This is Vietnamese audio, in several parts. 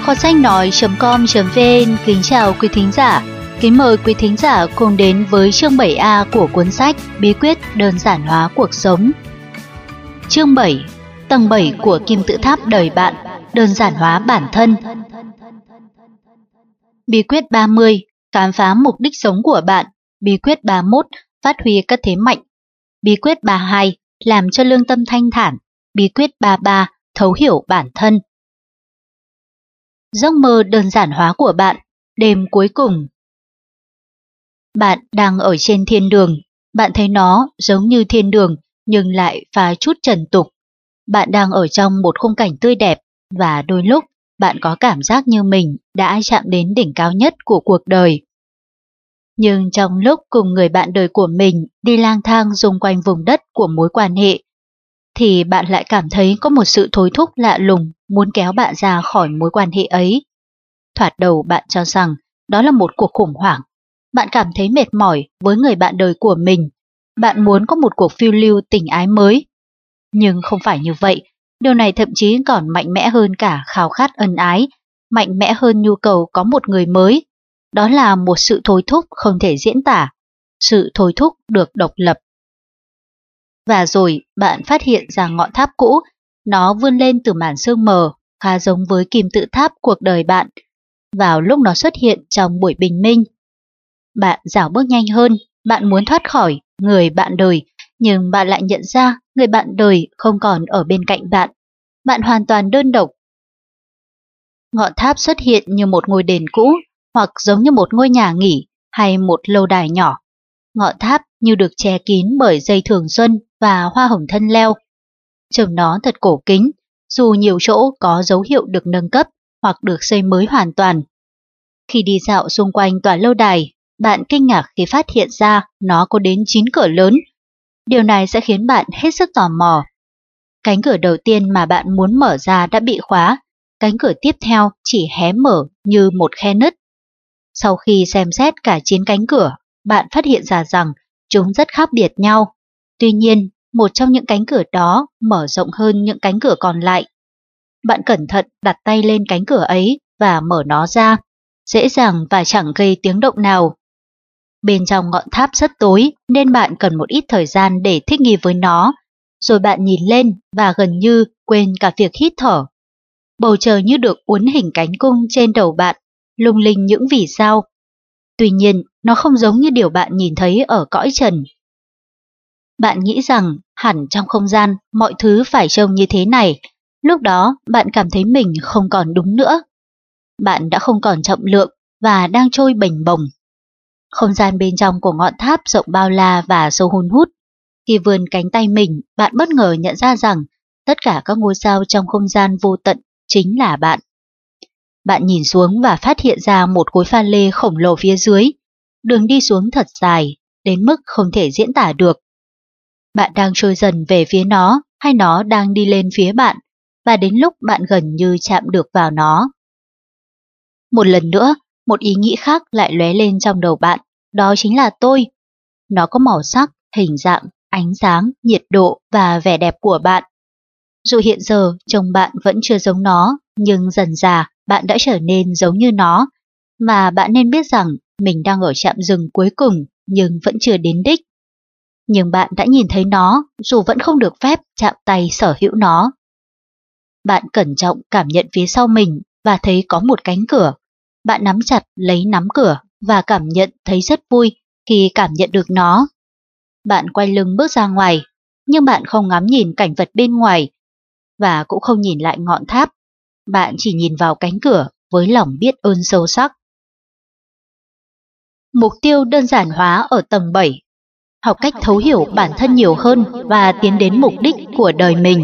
Kho sách nói.com.vn kính chào quý thính giả. Kính mời quý thính giả cùng đến với chương 7A của cuốn sách Bí quyết đơn giản hóa cuộc sống. Chương 7. Tầng 7 của kim tự tháp đời bạn, đơn giản hóa bản thân. Bí quyết 30. Khám phá mục đích sống của bạn. Bí quyết 31. Phát huy các thế mạnh. Bí quyết 32. Làm cho lương tâm thanh thản. Bí quyết 33. Thấu hiểu bản thân. Giấc mơ đơn giản hóa của bạn. Đêm cuối cùng. Bạn đang ở trên thiên đường. Bạn thấy nó giống như thiên đường nhưng lại pha chút trần tục. Bạn đang ở trong một khung cảnh tươi đẹp và đôi lúc bạn có cảm giác như mình đã chạm đến đỉnh cao nhất của cuộc đời. Nhưng trong lúc cùng người bạn đời của mình đi lang thang xung quanh vùng đất của mối quan hệ, thì bạn lại cảm thấy có một sự thôi thúc lạ lùng muốn kéo bạn ra khỏi mối quan hệ ấy. Thoạt đầu bạn cho rằng đó là một cuộc khủng hoảng. Bạn cảm thấy mệt mỏi với người bạn đời của mình. Bạn muốn có một cuộc phiêu lưu tình ái mới. Nhưng không phải như vậy. Điều này thậm chí còn mạnh mẽ hơn cả khao khát ân ái, mạnh mẽ hơn nhu cầu có một người mới. Đó là một sự thôi thúc không thể diễn tả, sự thôi thúc được độc lập. Và rồi bạn phát hiện ra ngọn tháp cũ, nó vươn lên từ màn sương mờ, khá giống với kim tự tháp cuộc đời bạn, vào lúc nó xuất hiện trong buổi bình minh. Bạn dạo bước nhanh hơn, bạn muốn thoát khỏi người bạn đời, nhưng bạn lại nhận ra người bạn đời không còn ở bên cạnh bạn. Bạn hoàn toàn đơn độc. Ngọn tháp xuất hiện như một ngôi đền cũ, hoặc giống như một ngôi nhà nghỉ hay một lâu đài nhỏ. Ngọn tháp như được che kín bởi dây thường xuân và hoa hồng thân leo. Trông nó thật cổ kính, dù nhiều chỗ có dấu hiệu được nâng cấp hoặc được xây mới hoàn toàn. Khi đi dạo xung quanh tòa lâu đài, bạn kinh ngạc khi phát hiện ra nó có đến 9 cửa lớn. Điều này sẽ khiến bạn hết sức tò mò. Cánh cửa đầu tiên mà bạn muốn mở ra đã bị khóa, cánh cửa tiếp theo chỉ hé mở như một khe nứt. Sau khi xem xét cả 9 cánh cửa, bạn phát hiện ra rằng chúng rất khác biệt nhau. Tuy nhiên, một trong những cánh cửa đó mở rộng hơn những cánh cửa còn lại. Bạn cẩn thận đặt tay lên cánh cửa ấy và mở nó ra, dễ dàng và chẳng gây tiếng động nào. Bên trong ngọn tháp rất tối nên bạn cần một ít thời gian để thích nghi với nó. Rồi bạn nhìn lên và gần như quên cả việc hít thở. Bầu trời như được uốn hình cánh cung trên đầu bạn, lung linh những vì sao. Tuy nhiên, nó không giống như điều bạn nhìn thấy ở cõi trần. Bạn nghĩ rằng hẳn trong không gian mọi thứ phải trông như thế này. Lúc đó bạn cảm thấy mình không còn đúng nữa. Bạn đã không còn trọng lượng và đang trôi bềnh bồng. Không gian bên trong của ngọn tháp rộng bao la và sâu hun hút. Khi vươn cánh tay mình, bạn bất ngờ nhận ra rằng tất cả các ngôi sao trong không gian vô tận chính là bạn. Bạn nhìn xuống và phát hiện ra một khối pha lê khổng lồ phía dưới. Đường đi xuống thật dài, đến mức không thể diễn tả được. Bạn đang trôi dần về phía nó, hay nó đang đi lên phía bạn, và đến lúc bạn gần như chạm được vào nó. Một lần nữa, một ý nghĩ khác lại lóe lên trong đầu bạn, đó chính là tôi. Nó có màu sắc, hình dạng, ánh sáng, nhiệt độ và vẻ đẹp của bạn. Dù hiện giờ trông bạn vẫn chưa giống nó, nhưng dần dà bạn đã trở nên giống như nó, và bạn nên biết rằng mình đang ở trạm dừng cuối cùng nhưng vẫn chưa đến đích. Nhưng bạn đã nhìn thấy nó dù vẫn không được phép chạm tay sở hữu nó. Bạn cẩn trọng cảm nhận phía sau mình và thấy có một cánh cửa. Bạn nắm chặt lấy nắm cửa và cảm nhận thấy rất vui khi cảm nhận được nó. Bạn quay lưng bước ra ngoài, nhưng bạn không ngắm nhìn cảnh vật bên ngoài và cũng không nhìn lại ngọn tháp. Bạn chỉ nhìn vào cánh cửa với lòng biết ơn sâu sắc. Mục tiêu đơn giản hóa ở tầng 7. Học cách thấu hiểu bản thân nhiều hơn và tiến đến mục đích của đời mình.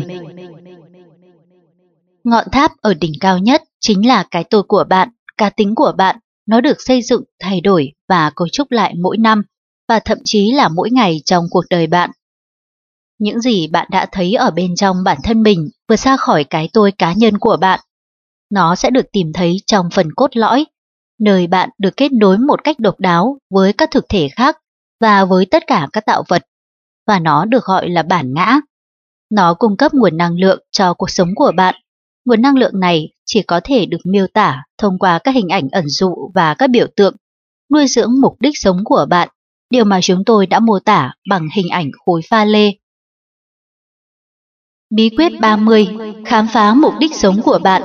Ngọn tháp ở đỉnh cao nhất chính là cái tôi của bạn, cá tính của bạn. Nó được xây dựng, thay đổi và cấu trúc lại mỗi năm, và thậm chí là mỗi ngày trong cuộc đời bạn. Những gì bạn đã thấy ở bên trong bản thân mình vượt ra khỏi cái tôi cá nhân của bạn. Nó sẽ được tìm thấy trong phần cốt lõi, nơi bạn được kết nối một cách độc đáo với các thực thể khác và với tất cả các tạo vật, và nó được gọi là bản ngã. Nó cung cấp nguồn năng lượng cho cuộc sống của bạn. Nguồn năng lượng này chỉ có thể được miêu tả thông qua các hình ảnh ẩn dụ và các biểu tượng, nuôi dưỡng mục đích sống của bạn, điều mà chúng tôi đã mô tả bằng hình ảnh khối pha lê. Bí quyết 30. Khám phá mục đích sống của bạn.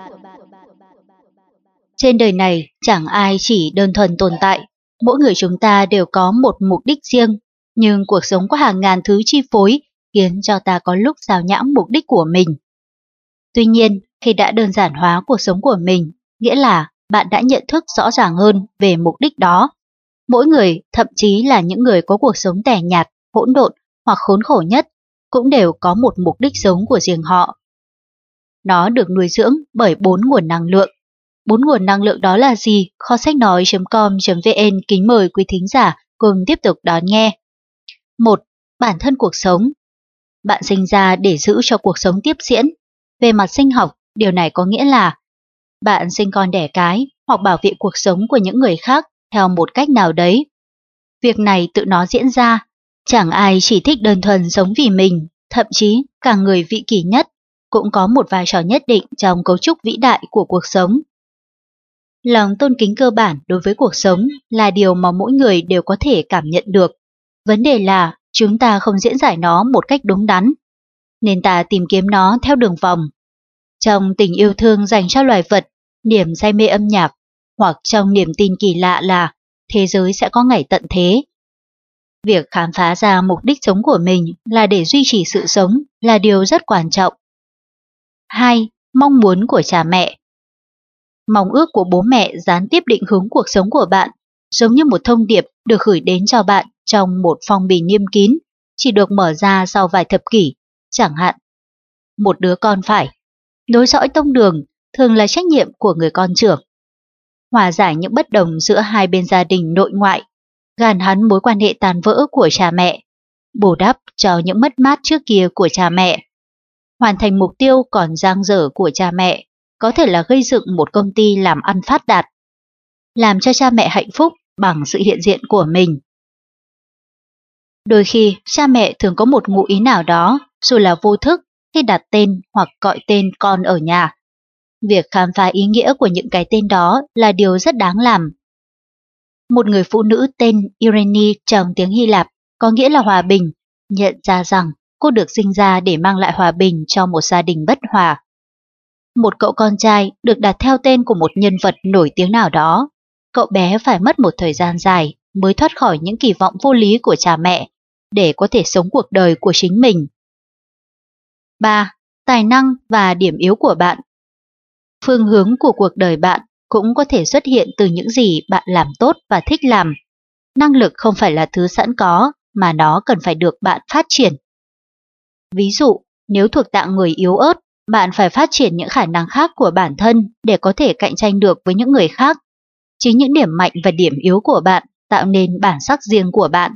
Trên đời này chẳng ai chỉ đơn thuần tồn tại, mỗi người chúng ta đều có một mục đích riêng, nhưng cuộc sống có hàng ngàn thứ chi phối khiến cho ta có lúc sao nhãng mục đích của mình. Tuy nhiên, khi đã đơn giản hóa cuộc sống của mình, nghĩa là bạn đã nhận thức rõ ràng hơn về mục đích đó. Mỗi người, thậm chí là những người có cuộc sống tẻ nhạt, hỗn độn hoặc khốn khổ nhất, cũng đều có một mục đích sống của riêng họ. Nó được nuôi dưỡng bởi 4 nguồn năng lượng. 4 nguồn năng lượng đó là gì? Kho sách nói.com.vn kính mời quý thính giả cùng tiếp tục đón nghe. 1. Bản thân cuộc sống. Bạn sinh ra để giữ cho cuộc sống tiếp diễn. Về mặt sinh học, điều này có nghĩa là bạn sinh con đẻ cái hoặc bảo vệ cuộc sống của những người khác theo một cách nào đấy. Việc này tự nó diễn ra, chẳng ai chỉ thích đơn thuần sống vì mình, thậm chí cả người vị kỷ nhất cũng có một vai trò nhất định trong cấu trúc vĩ đại của cuộc sống. Lòng tôn kính cơ bản đối với cuộc sống là điều mà mỗi người đều có thể cảm nhận được. Vấn đề là chúng ta không diễn giải nó một cách đúng đắn, nên ta tìm kiếm nó theo đường vòng. Trong tình yêu thương dành cho loài vật, niềm say mê âm nhạc, hoặc trong niềm tin kỳ lạ là thế giới sẽ có ngày tận thế. Việc khám phá ra mục đích sống của mình là để duy trì sự sống là điều rất quan trọng. 2. Mong muốn của cha mẹ. Mong ước của bố mẹ gián tiếp định hướng cuộc sống của bạn, giống như một thông điệp được gửi đến cho bạn trong một phong bì niêm kín, chỉ được mở ra sau vài thập kỷ. Chẳng hạn, một đứa con phải nối dõi tông đường thường là trách nhiệm của người con trưởng. Hòa giải những bất đồng giữa hai bên gia đình nội ngoại, gàn hắn mối quan hệ tàn vỡ của cha mẹ, bù đắp cho những mất mát trước kia của cha mẹ. Hoàn thành mục tiêu còn dang dở của cha mẹ, có thể là gây dựng một công ty làm ăn phát đạt, làm cho cha mẹ hạnh phúc bằng sự hiện diện của mình. Đôi khi, cha mẹ thường có một ngụ ý nào đó, dù là vô thức, khi đặt tên hoặc gọi tên con ở nhà. Việc khám phá ý nghĩa của những cái tên đó là điều rất đáng làm. Một người phụ nữ tên Irene trong tiếng Hy Lạp có nghĩa là hòa bình, nhận ra rằng cô được sinh ra để mang lại hòa bình cho một gia đình bất hòa. Một cậu con trai được đặt theo tên của một nhân vật nổi tiếng nào đó. Cậu bé phải mất một thời gian dài mới thoát khỏi những kỳ vọng vô lý của cha mẹ để có thể sống cuộc đời của chính mình. 3. Tài năng và điểm yếu của bạn. Phương hướng của cuộc đời bạn cũng có thể xuất hiện từ những gì bạn làm tốt và thích làm. Năng lực không phải là thứ sẵn có, mà nó cần phải được bạn phát triển. Ví dụ, nếu thuộc dạng người yếu ớt, bạn phải phát triển những khả năng khác của bản thân để có thể cạnh tranh được với những người khác. Chính những điểm mạnh và điểm yếu của bạn tạo nên bản sắc riêng của bạn.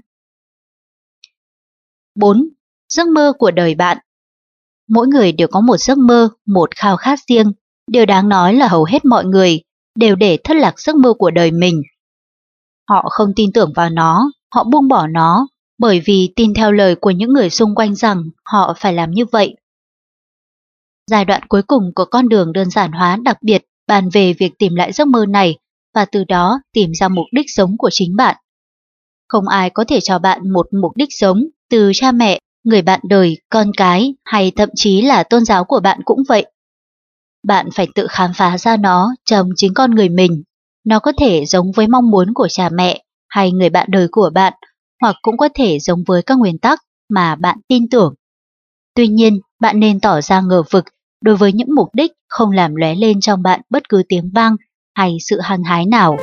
4. Giấc mơ của đời bạn. Mỗi người đều có một giấc mơ, một khao khát riêng. Điều đáng nói là hầu hết mọi người đều để thất lạc giấc mơ của đời mình. Họ không tin tưởng vào nó, họ buông bỏ nó, bởi vì tin theo lời của những người xung quanh rằng họ phải làm như vậy. Giai đoạn cuối cùng của con đường đơn giản hóa đặc biệt bàn về việc tìm lại giấc mơ này và từ đó tìm ra mục đích sống của chính bạn. Không ai có thể cho bạn một mục đích sống, từ cha mẹ, người bạn đời, con cái hay thậm chí là tôn giáo của bạn cũng vậy. Bạn phải tự khám phá ra nó trong chính con người mình. Nó có thể giống với mong muốn của cha mẹ hay người bạn đời của bạn, hoặc cũng có thể giống với các nguyên tắc mà bạn tin tưởng. Tuy nhiên, bạn nên tỏ ra ngờ vực đối với những mục đích không làm lóe lên trong bạn bất cứ tiếng vang hay sự hăng hái nào.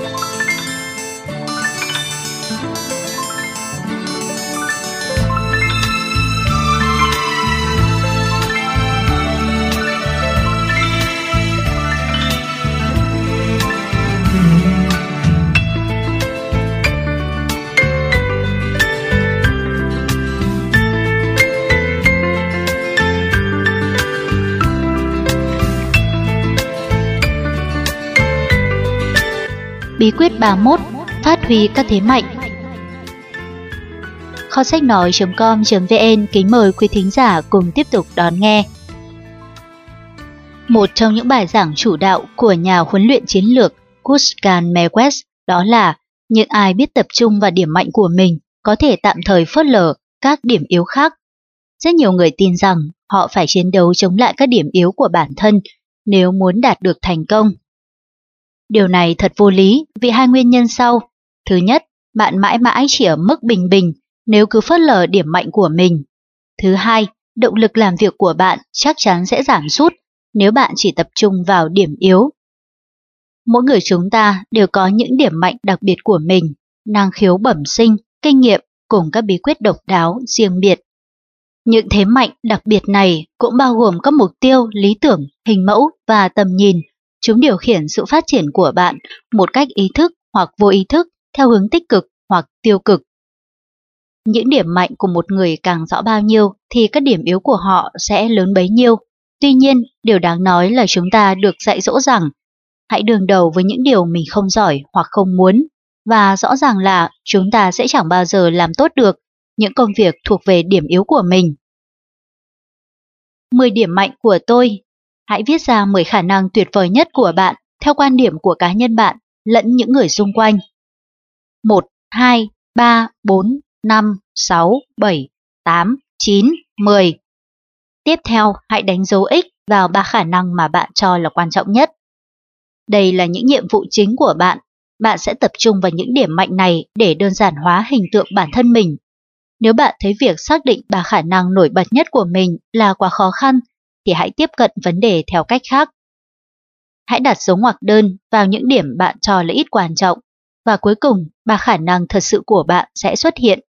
Bí quyết 31. Phát huy các thế mạnh. Kho sách nói.com.vn kính mời quý thính giả cùng tiếp tục đón nghe. Một trong những bài giảng chủ đạo của nhà huấn luyện chiến lược Kuskan Mewes đó là những ai biết tập trung vào điểm mạnh của mình có thể tạm thời phớt lờ các điểm yếu khác. Rất nhiều người tin rằng họ phải chiến đấu chống lại các điểm yếu của bản thân nếu muốn đạt được thành công. Điều này thật vô lý vì hai nguyên nhân sau. Thứ nhất, bạn mãi mãi chỉ ở mức bình bình nếu cứ phớt lờ điểm mạnh của mình. Thứ hai, động lực làm việc của bạn chắc chắn sẽ giảm sút nếu bạn chỉ tập trung vào điểm yếu. Mỗi người chúng ta đều có những điểm mạnh đặc biệt của mình, năng khiếu bẩm sinh, kinh nghiệm cùng các bí quyết độc đáo, riêng biệt. Những thế mạnh đặc biệt này cũng bao gồm các mục tiêu, lý tưởng, hình mẫu và tầm nhìn. Chúng điều khiển sự phát triển của bạn một cách ý thức hoặc vô ý thức theo hướng tích cực hoặc tiêu cực. Những điểm mạnh của một người càng rõ bao nhiêu thì các điểm yếu của họ sẽ lớn bấy nhiêu. Tuy nhiên, điều đáng nói là chúng ta được dạy dỗ rằng hãy đương đầu với những điều mình không giỏi hoặc không muốn, và rõ ràng là chúng ta sẽ chẳng bao giờ làm tốt được những công việc thuộc về điểm yếu của mình. 10 điểm mạnh của tôi. Hãy viết ra 10 khả năng tuyệt vời nhất của bạn theo quan điểm của cá nhân bạn lẫn những người xung quanh. 1, 2, 3, 4, 5, 6, 7, 8, 9, 10. Tiếp theo, hãy đánh dấu X vào 3 khả năng mà bạn cho là quan trọng nhất. Đây là những nhiệm vụ chính của bạn. Bạn sẽ tập trung vào những điểm mạnh này để đơn giản hóa hình tượng bản thân mình. Nếu bạn thấy việc xác định 3 khả năng nổi bật nhất của mình là quá khó khăn, thì hãy tiếp cận vấn đề theo cách khác. Hãy đặt dấu ngoặc đơn vào những điểm bạn cho là ít quan trọng, và cuối cùng 3 khả năng thật sự của bạn sẽ xuất hiện.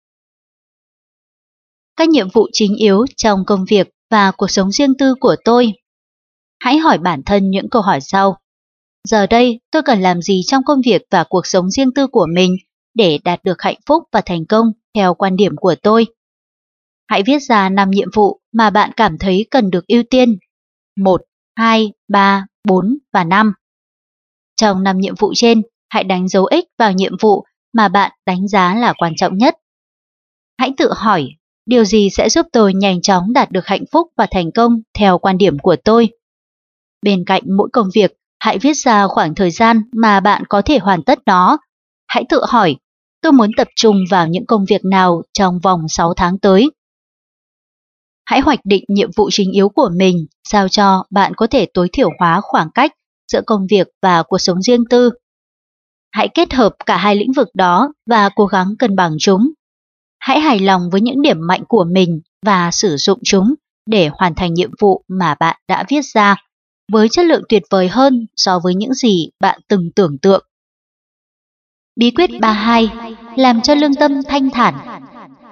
Các nhiệm vụ chính yếu trong công việc và cuộc sống riêng tư của tôi. Hãy hỏi bản thân những câu hỏi sau. Giờ đây, tôi cần làm gì trong công việc và cuộc sống riêng tư của mình để đạt được hạnh phúc và thành công theo quan điểm của tôi? Hãy viết ra 5 nhiệm vụ mà bạn cảm thấy cần được ưu tiên. 1, 2, 3, 4 và 5. Trong 5 nhiệm vụ trên, hãy đánh dấu X vào nhiệm vụ mà bạn đánh giá là quan trọng nhất. Hãy tự hỏi, điều gì sẽ giúp tôi nhanh chóng đạt được hạnh phúc và thành công theo quan điểm của tôi? Bên cạnh mỗi công việc, hãy viết ra khoảng thời gian mà bạn có thể hoàn tất nó. Hãy tự hỏi, tôi muốn tập trung vào những công việc nào trong vòng 6 tháng tới. Hãy hoạch định nhiệm vụ chính yếu của mình, sao cho bạn có thể tối thiểu hóa khoảng cách giữa công việc và cuộc sống riêng tư. Hãy kết hợp cả hai lĩnh vực đó và cố gắng cân bằng chúng. Hãy hài lòng với những điểm mạnh của mình và sử dụng chúng để hoàn thành nhiệm vụ mà bạn đã viết ra, với chất lượng tuyệt vời hơn so với những gì bạn từng tưởng tượng. Bí quyết 32. Làm cho lương tâm thanh thản.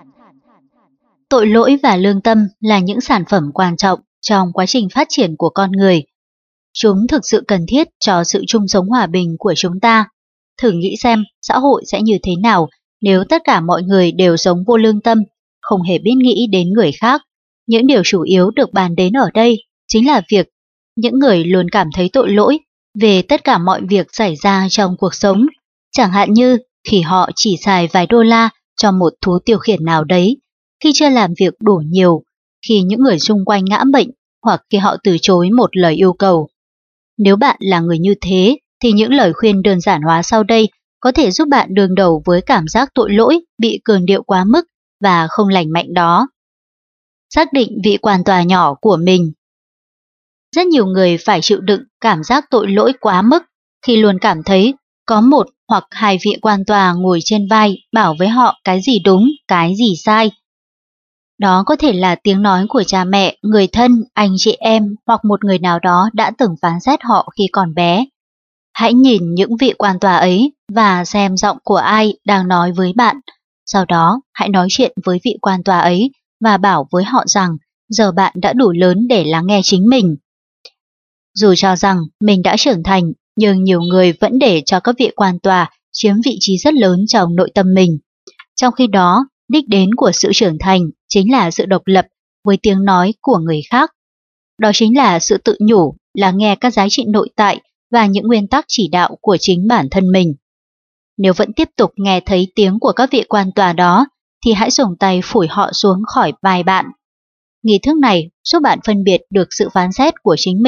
Tội lỗi và lương tâm là những sản phẩm quan trọng trong quá trình phát triển của con người. Chúng thực sự cần thiết cho sự chung sống hòa bình của chúng ta. Thử nghĩ xem xã hội sẽ như thế nào nếu tất cả mọi người đều sống vô lương tâm, không hề biết nghĩ đến người khác. Những điều chủ yếu được bàn đến ở đây chính là việc những người luôn cảm thấy tội lỗi về tất cả mọi việc xảy ra trong cuộc sống. Chẳng hạn như khi họ chỉ xài vài đô la cho một thú tiêu khiển nào đấy, khi chưa làm việc đủ nhiều, khi những người xung quanh ngã bệnh hoặc khi họ từ chối một lời yêu cầu. Nếu bạn là người như thế, thì những lời khuyên đơn giản hóa sau đây có thể giúp bạn đương đầu với cảm giác tội lỗi bị cường điệu quá mức và không lành mạnh đó. Xác định vị quan tòa nhỏ của mình. Rất nhiều người phải chịu đựng cảm giác tội lỗi quá mức khi luôn cảm thấy có một hoặc hai vị quan tòa ngồi trên vai bảo với họ cái gì đúng, cái gì sai. Đó có thể là tiếng nói của cha mẹ, người thân, anh chị em hoặc một người nào đó đã từng phán xét họ khi còn bé. Hãy nhìn những vị quan tòa ấy và xem giọng của ai đang nói với bạn. Sau đó, hãy nói chuyện với vị quan tòa ấy và bảo với họ rằng giờ bạn đã đủ lớn để lắng nghe chính mình. Dù cho rằng mình đã trưởng thành, nhưng nhiều người vẫn để cho các vị quan tòa chiếm vị trí rất lớn trong nội tâm mình. Trong khi đó, đích đến của sự trưởng thành chính là sự độc lập với tiếng nói của người khác. Đó chính là sự tự nhủ, lắng nghe các giá trị nội tại và những nguyên tắc chỉ đạo của chính bản thân mình. Nếu vẫn tiếp tục nghe thấy tiếng của các vị quan tòa đó, thì hãy dùng tay phủi họ xuống khỏi vai bạn. Nghi thức này giúp bạn phân biệt được sự phán xét của chính mình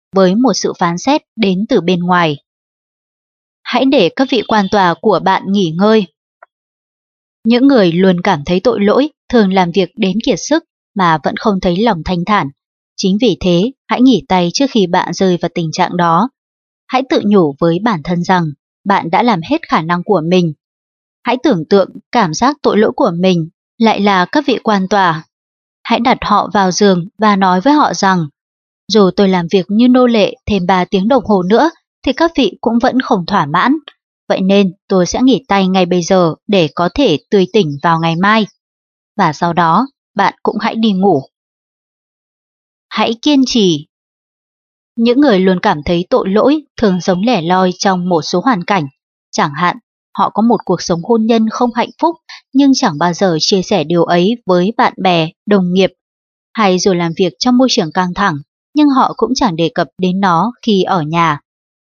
với một sự phán xét đến từ bên ngoài. Hãy để các vị quan tòa của bạn nghỉ ngơi. Những người luôn cảm thấy tội lỗi thường làm việc đến kiệt sức mà vẫn không thấy lòng thanh thản. Chính vì thế, hãy nghỉ tay trước khi bạn rơi vào tình trạng đó. Hãy tự nhủ với bản thân rằng bạn đã làm hết khả năng của mình. Hãy tưởng tượng cảm giác tội lỗi của mình lại là các vị quan tòa. Hãy đặt họ vào giường và nói với họ rằng dù tôi làm việc như nô lệ thêm 3 tiếng đồng hồ nữa thì các vị cũng vẫn không thỏa mãn. Vậy nên tôi sẽ nghỉ tay ngay bây giờ để có thể tươi tỉnh vào ngày mai. Và sau đó, bạn cũng hãy đi ngủ. Hãy kiên trì. Những người luôn cảm thấy tội lỗi thường sống lẻ loi trong một số hoàn cảnh. Chẳng hạn, họ có một cuộc sống hôn nhân không hạnh phúc nhưng chẳng bao giờ chia sẻ điều ấy với bạn bè, đồng nghiệp. Hay rồi làm việc trong môi trường căng thẳng nhưng họ cũng chẳng đề cập đến nó khi ở nhà.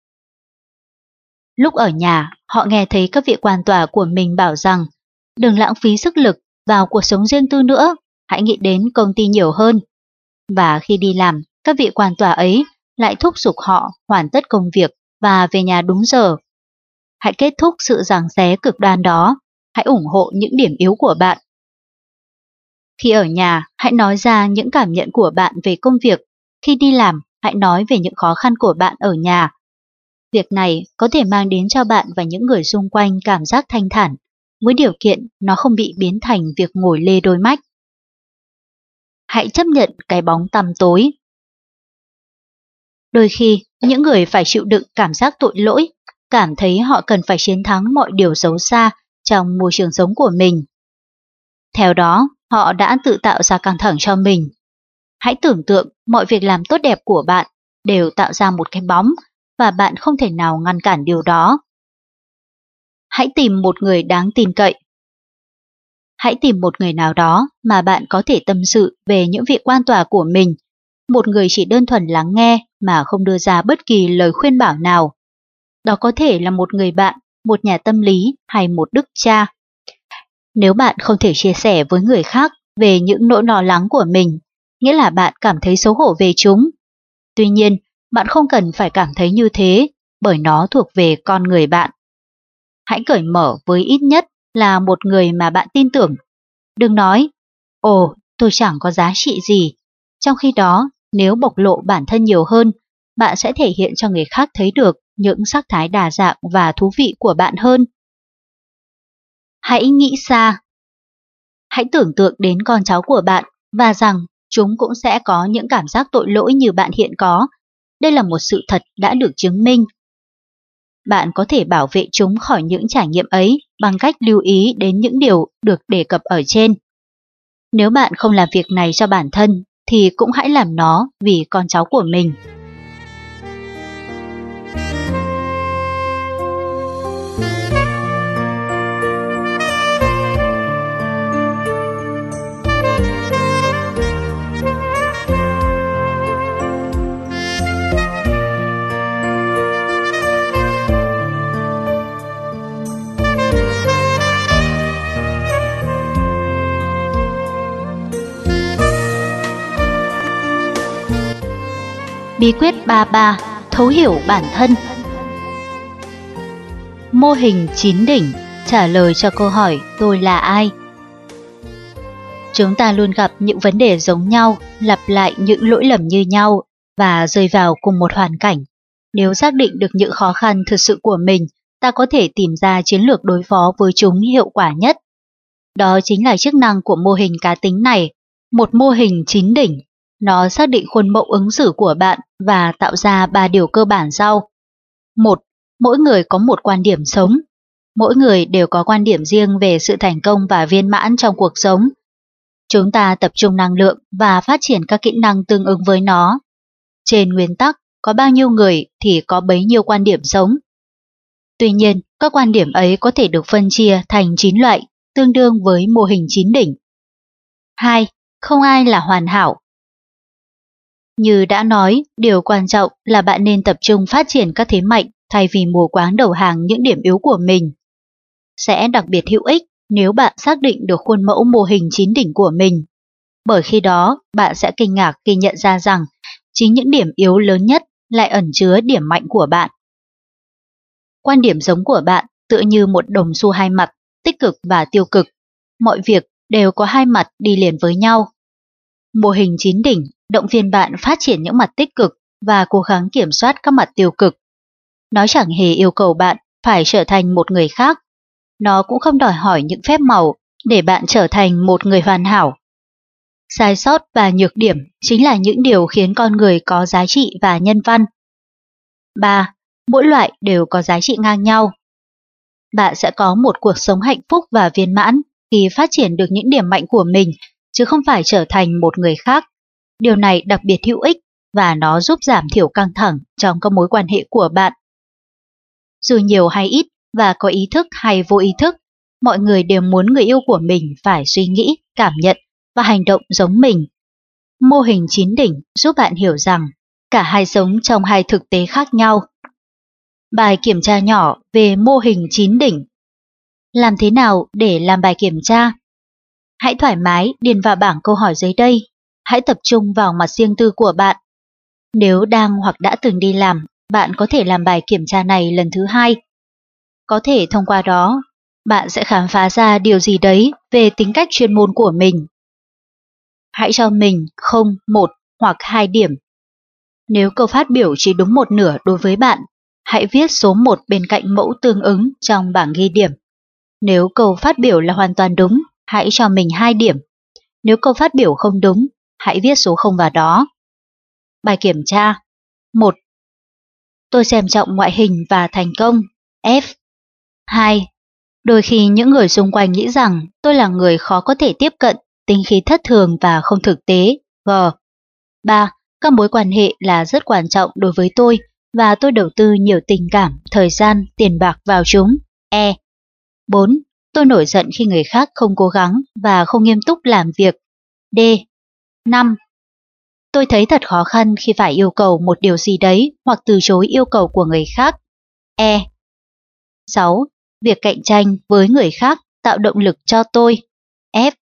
Lúc ở nhà, họ nghe thấy các vị quan tòa của mình bảo rằng đừng lãng phí sức lực vào cuộc sống riêng tư nữa, hãy nghĩ đến công ty nhiều hơn. Và khi đi làm, các vị quan tòa ấy lại thúc giục họ hoàn tất công việc và về nhà đúng giờ. Hãy kết thúc sự giằng xé cực đoan đó, hãy ủng hộ những điểm yếu của bạn. Khi ở nhà, hãy nói ra những cảm nhận của bạn về công việc. Khi đi làm, hãy nói về những khó khăn của bạn ở nhà. Việc này có thể mang đến cho bạn và những người xung quanh cảm giác thanh thản, với điều kiện nó không bị biến thành việc ngồi lê đôi mách. Hãy chấp nhận cái bóng tăm tối. Đôi khi, những người phải chịu đựng cảm giác tội lỗi, cảm thấy họ cần phải chiến thắng mọi điều xấu xa trong môi trường sống của mình. Theo đó, họ đã tự tạo ra căng thẳng cho mình. Hãy tưởng tượng mọi việc làm tốt đẹp của bạn đều tạo ra một cái bóng và bạn không thể nào ngăn cản điều đó. Hãy tìm một người đáng tin cậy. Hãy tìm một người nào đó mà bạn có thể tâm sự về những vị quan tòa của mình, một người chỉ đơn thuần lắng nghe mà không đưa ra bất kỳ lời khuyên bảo nào. Đó có thể là một người bạn, một nhà tâm lý hay một đức cha. Nếu bạn không thể chia sẻ với người khác về những nỗi lo lắng của mình, nghĩa là bạn cảm thấy xấu hổ về chúng. Tuy nhiên, bạn không cần phải cảm thấy như thế, bởi nó thuộc về con người bạn. Hãy cởi mở với ít nhất là một người mà bạn tin tưởng. Đừng nói, ồ, tôi chẳng có giá trị gì. Trong khi đó, nếu bộc lộ bản thân nhiều hơn, bạn sẽ thể hiện cho người khác thấy được những sắc thái đa dạng và thú vị của bạn hơn. Hãy nghĩ xa. Hãy tưởng tượng đến con cháu của bạn và rằng chúng cũng sẽ có những cảm giác tội lỗi như bạn hiện có. Đây là một sự thật đã được chứng minh. Bạn có thể bảo vệ chúng khỏi những trải nghiệm ấy bằng cách lưu ý đến những điều được đề cập ở trên. Nếu bạn không làm việc này cho bản thân, thì cũng hãy làm nó vì con cháu của mình. Bí quyết 33: thấu hiểu bản thân. Mô hình 9 đỉnh trả lời cho câu hỏi tôi là ai. Chúng ta luôn gặp những vấn đề giống nhau, lặp lại những lỗi lầm như nhau và rơi vào cùng một hoàn cảnh. Nếu xác định được những khó khăn thực sự của mình, ta có thể tìm ra chiến lược đối phó với chúng hiệu quả nhất. Đó chính là chức năng của mô hình cá tính này, một mô hình 9 đỉnh. Nó xác định khuôn mẫu ứng xử của bạn và tạo ra 3 điều cơ bản sau. 1. Mỗi người có một quan điểm sống. Mỗi người đều có quan điểm riêng về sự thành công và viên mãn trong cuộc sống. Chúng ta tập trung năng lượng và phát triển các kỹ năng tương ứng với nó. Trên nguyên tắc, có bao nhiêu người thì có bấy nhiêu quan điểm sống. Tuy nhiên, các quan điểm ấy có thể được phân chia thành 9 loại, tương đương với mô hình 9 đỉnh. 2. Không ai là hoàn hảo. Như đã nói, điều quan trọng là bạn nên tập trung phát triển các thế mạnh thay vì mù quáng đầu hàng những điểm yếu của mình. Sẽ đặc biệt hữu ích nếu bạn xác định được khuôn mẫu mô hình 9 đỉnh của mình. Bởi khi đó, bạn sẽ kinh ngạc khi nhận ra rằng chính những điểm yếu lớn nhất lại ẩn chứa điểm mạnh của bạn. Quan điểm sống của bạn tựa như một đồng xu hai mặt, tích cực và tiêu cực. Mọi việc đều có hai mặt đi liền với nhau. Mô hình 9 đỉnh động viên bạn phát triển những mặt tích cực và cố gắng kiểm soát các mặt tiêu cực. Nó chẳng hề yêu cầu bạn phải trở thành một người khác. Nó cũng không đòi hỏi những phép màu để bạn trở thành một người hoàn hảo. Sai sót và nhược điểm chính là những điều khiến con người có giá trị và nhân văn. 3. Mỗi loại đều có giá trị ngang nhau. Bạn sẽ có một cuộc sống hạnh phúc và viên mãn khi phát triển được những điểm mạnh của mình, chứ không phải trở thành một người khác. Điều này đặc biệt hữu ích và nó giúp giảm thiểu căng thẳng trong các mối quan hệ của bạn. Dù nhiều hay ít và có ý thức hay vô ý thức, mọi người đều muốn người yêu của mình phải suy nghĩ, cảm nhận và hành động giống mình. Mô hình 9 đỉnh giúp bạn hiểu rằng cả hai sống trong hai thực tế khác nhau. Bài kiểm tra nhỏ về mô hình 9 đỉnh. Làm thế nào để làm bài kiểm tra? Hãy thoải mái điền vào bảng câu hỏi dưới đây. Hãy tập trung vào mặt riêng tư của bạn. Nếu đang hoặc đã từng đi làm, bạn có thể làm bài kiểm tra này lần thứ 2. Có thể thông qua đó, bạn sẽ khám phá ra điều gì đấy về tính cách chuyên môn của mình. Hãy cho mình 0, 1 hoặc 2 điểm. Nếu câu phát biểu chỉ đúng một nửa đối với bạn, hãy viết số 1 bên cạnh mẫu tương ứng trong bảng ghi điểm. Nếu câu phát biểu là hoàn toàn đúng, hãy cho mình 2 điểm. Nếu câu phát biểu không đúng, hãy viết số 0 vào đó. Bài kiểm tra. 1. Tôi xem trọng ngoại hình và thành công. F. 2. Đôi khi những người xung quanh nghĩ rằng tôi là người khó có thể tiếp cận, tính khí thất thường và không thực tế. G. 3. Các mối quan hệ là rất quan trọng đối với tôi và tôi đầu tư nhiều tình cảm, thời gian, tiền bạc vào chúng. E. 4. Tôi nổi giận khi người khác không cố gắng và không nghiêm túc làm việc. D. 5. Tôi thấy thật khó khăn khi phải yêu cầu một điều gì đấy hoặc từ chối yêu cầu của người khác. E. 6. Việc cạnh tranh với người khác tạo động lực cho tôi. F.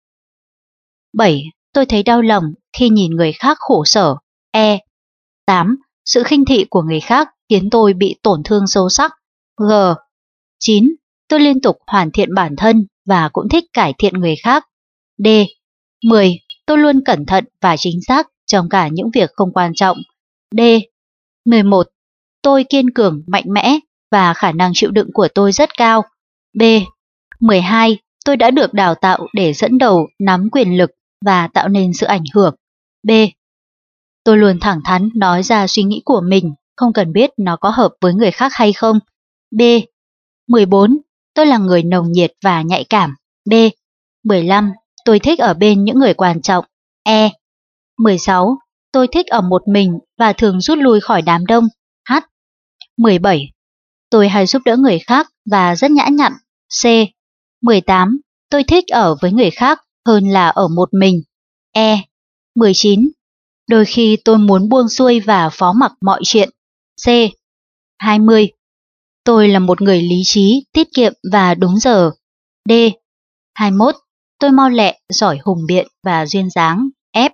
7. Tôi thấy đau lòng khi nhìn người khác khổ sở. E. 8. Sự khinh thị của người khác khiến tôi bị tổn thương sâu sắc. G. 9. Tôi liên tục hoàn thiện bản thân và cũng thích cải thiện người khác. D. 10. Tôi luôn cẩn thận và chính xác trong cả những việc không quan trọng. D. 11. Tôi kiên cường, mạnh mẽ và khả năng chịu đựng của tôi rất cao. B. 12. Tôi đã được đào tạo để dẫn đầu, nắm quyền lực và tạo nên sự ảnh hưởng. B. Tôi luôn thẳng thắn nói ra suy nghĩ của mình, không cần biết nó có hợp với người khác hay không. B. 14. Tôi là người nồng nhiệt và nhạy cảm. B. 15. Tôi thích ở bên những người quan trọng. E. 16. Tôi thích ở một mình và thường rút lui khỏi đám đông. H. 17. Tôi hay giúp đỡ người khác và rất nhã nhặn. C. 18. Tôi thích ở với người khác hơn là ở một mình. E. 19. Đôi khi tôi muốn buông xuôi và phó mặc mọi chuyện. C. 20. Tôi là một người lý trí, tiết kiệm và đúng giờ. D. 21. Tôi mau lẹ, giỏi hùng biện và duyên dáng. F.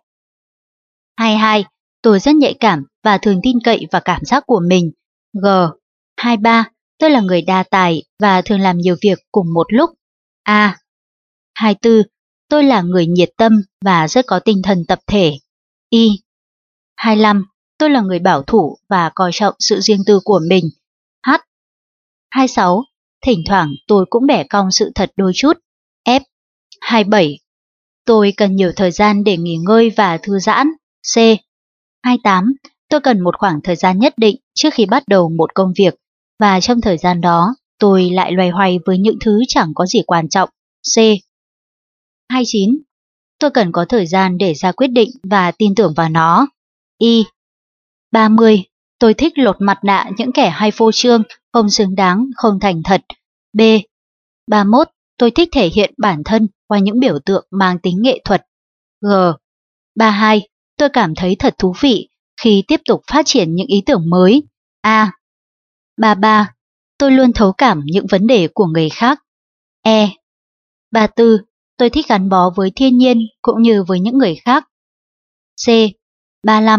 22. Tôi rất nhạy cảm và thường tin cậy vào cảm giác của mình. G. 23. Tôi là người đa tài và thường làm nhiều việc cùng một lúc. A. 24. Tôi là người nhiệt tâm và rất có tinh thần tập thể. Y. 25. Tôi là người bảo thủ và coi trọng sự riêng tư của mình. H. 26. Thỉnh thoảng tôi cũng bẻ cong sự thật đôi chút. F. 27. Tôi cần nhiều thời gian để nghỉ ngơi và thư giãn. C. 28. Tôi cần một khoảng thời gian nhất định trước khi bắt đầu một công việc và trong thời gian đó tôi lại loay hoay với những thứ chẳng có gì quan trọng. C. 29. Tôi cần có thời gian để ra quyết định và tin tưởng vào nó. Y. 30. Tôi thích lột mặt nạ những kẻ hay phô trương, không xứng đáng, không thành thật. B. 31. Tôi thích thể hiện bản thân qua những biểu tượng mang tính nghệ thuật. G. 32. Tôi cảm thấy thật thú vị khi tiếp tục phát triển những ý tưởng mới. A. 33. Tôi luôn thấu cảm những vấn đề của người khác. E. 34. Tôi thích gắn bó với thiên nhiên cũng như với những người khác. C. 35.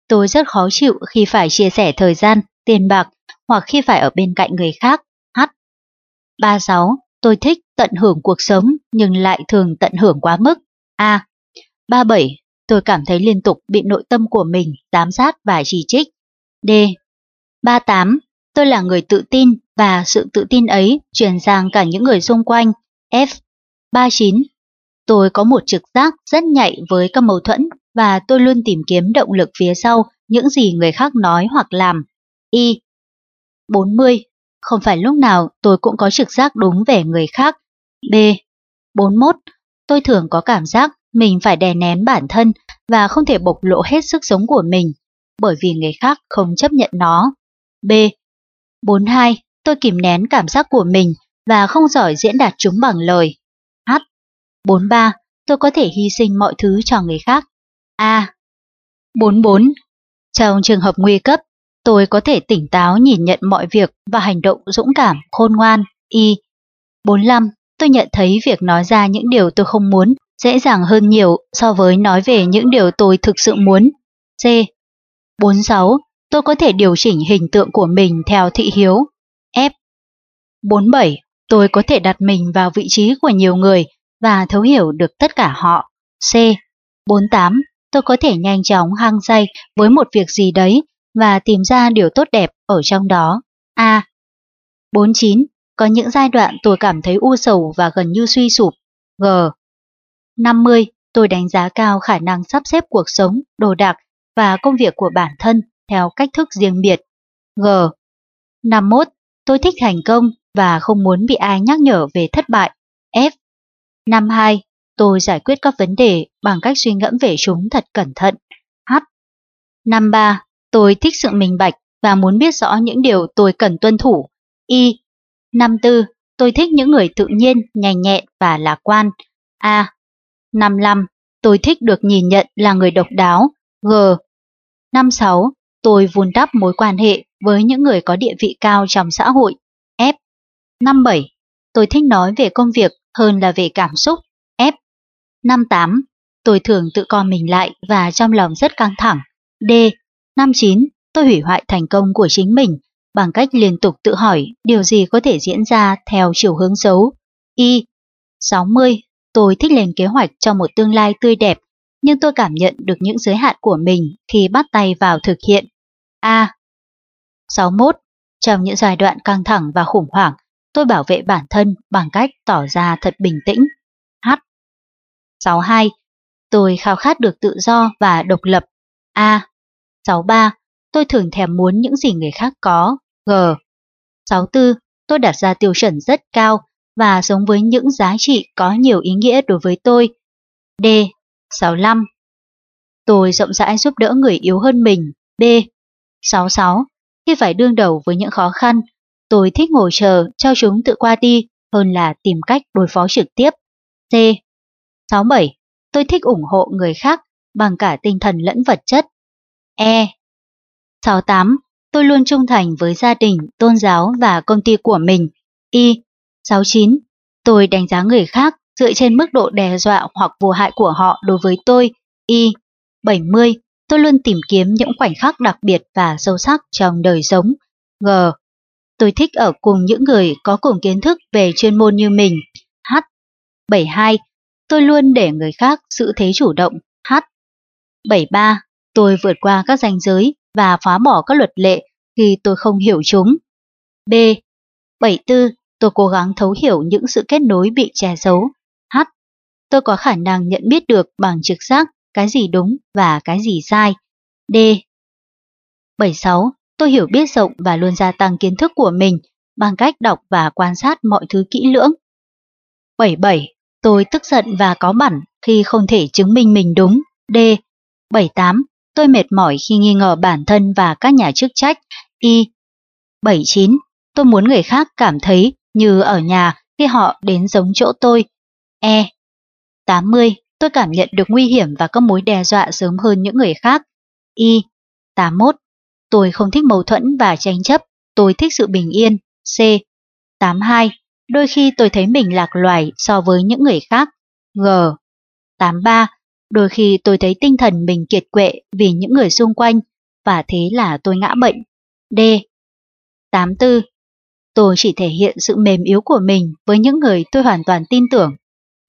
Tôi rất khó chịu khi phải chia sẻ thời gian, tiền bạc hoặc khi phải ở bên cạnh người khác. H. 36. Tôi thích tận hưởng cuộc sống nhưng lại thường tận hưởng quá mức. A. 37. Tôi cảm thấy liên tục bị nội tâm của mình giám sát và chỉ trích. D. 38. Tôi là người tự tin và sự tự tin ấy truyền sang cả những người xung quanh. F. 39. Tôi có một trực giác rất nhạy với các mâu thuẫn và tôi luôn tìm kiếm động lực phía sau những gì người khác nói hoặc làm. Y. 40. Không phải lúc nào tôi cũng có trực giác đúng về người khác. B. 41. Tôi thường có cảm giác mình phải đè nén bản thân và không thể bộc lộ hết sức sống của mình, bởi vì người khác không chấp nhận nó. B. 42. Tôi kìm nén cảm giác của mình và không giỏi diễn đạt chúng bằng lời. H. 43. Tôi có thể hy sinh mọi thứ cho người khác. A. 44. Trong trường hợp nguy cấp, tôi có thể tỉnh táo nhìn nhận mọi việc và hành động dũng cảm, khôn ngoan. Y. 45. Tôi nhận thấy việc nói ra những điều tôi không muốn dễ dàng hơn nhiều so với nói về những điều tôi thực sự muốn. C. 46. Tôi có thể điều chỉnh hình tượng của mình theo thị hiếu. F. 47. Tôi có thể đặt mình vào vị trí của nhiều người và thấu hiểu được tất cả họ. C. 48. Tôi có thể nhanh chóng hăng say với một việc gì đấy và tìm ra điều tốt đẹp ở trong đó. A. 49. Có những giai đoạn tôi cảm thấy u sầu và gần như suy sụp. G. 50. Tôi đánh giá cao khả năng sắp xếp cuộc sống, đồ đạc và công việc của bản thân theo cách thức riêng biệt. G. 51. Tôi thích thành công và không muốn bị ai nhắc nhở về thất bại. F. 52. Tôi giải quyết các vấn đề bằng cách suy ngẫm về chúng thật cẩn thận. H. 53. Tôi thích sự minh bạch và muốn biết rõ những điều tôi cần tuân thủ. Y. 54. Tôi thích những người tự nhiên, nhanh nhẹn và lạc quan. A. 55. Tôi thích được nhìn nhận là người độc đáo. G. 56. Tôi vun đắp mối quan hệ với những người có địa vị cao trong xã hội. F. 57. Tôi thích nói về công việc hơn là về cảm xúc. F. 58. Tôi thường tự co mình lại và trong lòng rất căng thẳng. D. 59. Tôi hủy hoại thành công của chính mình bằng cách liên tục tự hỏi điều gì có thể diễn ra theo chiều hướng xấu. Y. 60. Tôi thích lên kế hoạch cho một tương lai tươi đẹp, nhưng tôi cảm nhận được những giới hạn của mình khi bắt tay vào thực hiện. A. 61. Trong những giai đoạn căng thẳng và khủng hoảng, tôi bảo vệ bản thân bằng cách tỏ ra thật bình tĩnh. H. 62. Tôi khao khát được tự do và độc lập. A. 63. Tôi thường thèm muốn những gì người khác có. G. 64. Tôi đặt ra tiêu chuẩn rất cao và sống với những giá trị có nhiều ý nghĩa đối với tôi. D. 65. Tôi rộng rãi giúp đỡ người yếu hơn mình. B. 66. Khi phải đương đầu với những khó khăn, tôi thích ngồi chờ cho chúng tự qua đi hơn là tìm cách đối phó trực tiếp. C. 67. Tôi thích ủng hộ người khác bằng cả tinh thần lẫn vật chất. E. 68. Tôi luôn trung thành với gia đình, tôn giáo và công ty của mình. Y. 69. Tôi đánh giá người khác dựa trên mức độ đe dọa hoặc vô hại của họ đối với tôi. Y. 70. Tôi luôn tìm kiếm những khoảnh khắc đặc biệt và sâu sắc trong đời sống. G. Tôi thích ở cùng những người có cùng kiến thức về chuyên môn như mình. H. 72. Tôi luôn để người khác giữ thế chủ động. H. 73. Tôi vượt qua các ranh giới và phá bỏ các luật lệ khi tôi không hiểu chúng. B. 74. Tôi cố gắng thấu hiểu những sự kết nối bị che giấu. H. Tôi có khả năng nhận biết được bằng trực giác cái gì đúng và cái gì sai. D. 76. Tôi hiểu biết rộng và luôn gia tăng kiến thức của mình bằng cách đọc và quan sát mọi thứ kỹ lưỡng. 77. Tôi tức giận và cáu bẳn khi không thể chứng minh mình đúng. D. 78. Tôi mệt mỏi khi nghi ngờ bản thân và các nhà chức trách. Y. 79. Tôi muốn người khác cảm thấy như ở nhà khi họ đến giống chỗ tôi. E. 80. Tôi cảm nhận được nguy hiểm và các mối đe dọa sớm hơn những người khác. Y. 81. Tôi không thích mâu thuẫn và tranh chấp, tôi thích sự bình yên. C. 82. Đôi khi tôi thấy mình lạc loài so với những người khác. G. 83. Đôi khi tôi thấy tinh thần mình kiệt quệ vì những người xung quanh. và thế là tôi ngã bệnh. D. 84. Tôi chỉ thể hiện sự mềm yếu của mình với những người tôi hoàn toàn tin tưởng. B.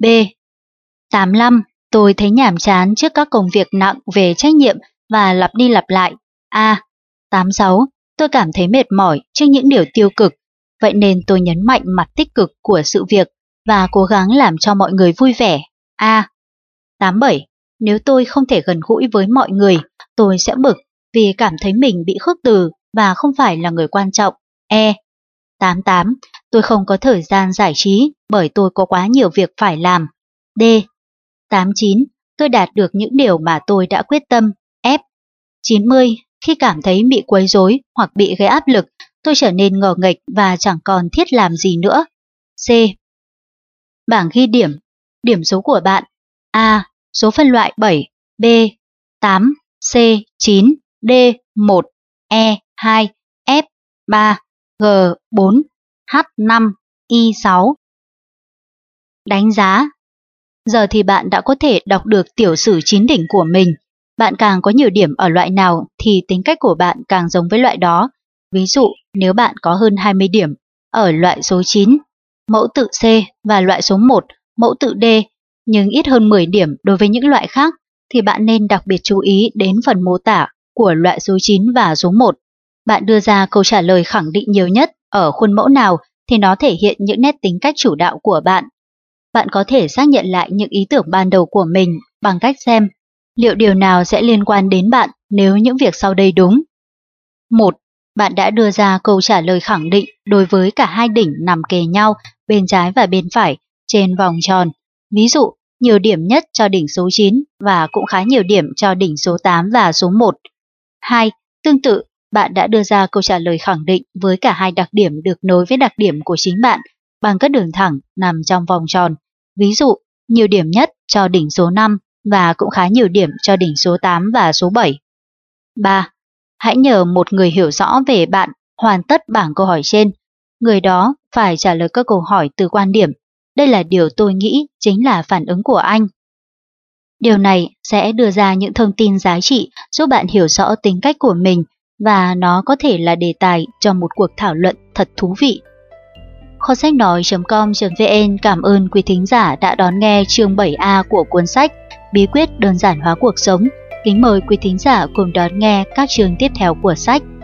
85. Tôi thấy nhàm chán trước các công việc nặng về trách nhiệm và lặp đi lặp lại. A. 86. Tôi cảm thấy mệt mỏi trước những điều tiêu cực, vậy nên tôi nhấn mạnh mặt tích cực của sự việc và cố gắng làm cho mọi người vui vẻ. A. 87. Nếu tôi không thể gần gũi với mọi người, tôi sẽ bực vì cảm thấy mình bị khước từ và không phải là người quan trọng. E. 88. Tôi không có thời gian giải trí bởi tôi có quá nhiều việc phải làm. D. 89. Tôi đạt được những điều mà tôi đã quyết tâm. F. 90. Khi cảm thấy bị quấy rối hoặc bị gây áp lực, tôi trở nên ngờ nghệch và chẳng còn thiết làm gì nữa. C. Bảng ghi điểm. Điểm số của bạn: A. Số phân loại 7, B. 8, C. 9, D. 1, E. 2, F. 3, G. 4, H. 5, I. 6. Đánh giá. Giờ thì bạn đã có thể đọc được tiểu sử 9 đỉnh của mình. Bạn càng có nhiều điểm ở loại nào thì tính cách của bạn càng giống với loại đó. Ví dụ, nếu bạn có hơn 20 điểm ở loại số 9, mẫu tự C, và loại số 1, mẫu tự D, nhưng ít hơn 10 điểm đối với những loại khác, thì bạn nên đặc biệt chú ý đến phần mô tả của loại số 9 và số 1. Bạn đưa ra câu trả lời khẳng định nhiều nhất ở khuôn mẫu nào thì nó thể hiện những nét tính cách chủ đạo của bạn. Bạn có thể xác nhận lại những ý tưởng ban đầu của mình bằng cách xem liệu điều nào sẽ liên quan đến bạn nếu những việc sau đây đúng. 1. Bạn đã đưa ra câu trả lời khẳng định đối với cả hai đỉnh nằm kề nhau bên trái và bên phải trên vòng tròn. Ví dụ, nhiều điểm nhất cho đỉnh số 9 và cũng khá nhiều điểm cho đỉnh số 8 và số 1. 2. Tương tự, bạn đã đưa ra câu trả lời khẳng định với cả hai đặc điểm được nối với đặc điểm của chính bạn bằng các đường thẳng nằm trong vòng tròn. Ví dụ, nhiều điểm nhất cho đỉnh số 5 và cũng khá nhiều điểm cho đỉnh số 8 và số 7. 3. Hãy nhờ một người hiểu rõ về bạn hoàn tất bảng câu hỏi trên. Người đó phải trả lời các câu hỏi từ quan điểm: đây là điều tôi nghĩ chính là phản ứng của anh. Điều này sẽ đưa ra những thông tin giá trị giúp bạn hiểu rõ tính cách của mình và nó có thể là đề tài cho một cuộc thảo luận thật thú vị. Kho sách nói.com.vn cảm ơn quý thính giả đã đón nghe chương 7A của cuốn sách Bí quyết đơn giản hóa cuộc sống. Kính mời quý thính giả cùng đón nghe các chương tiếp theo của sách.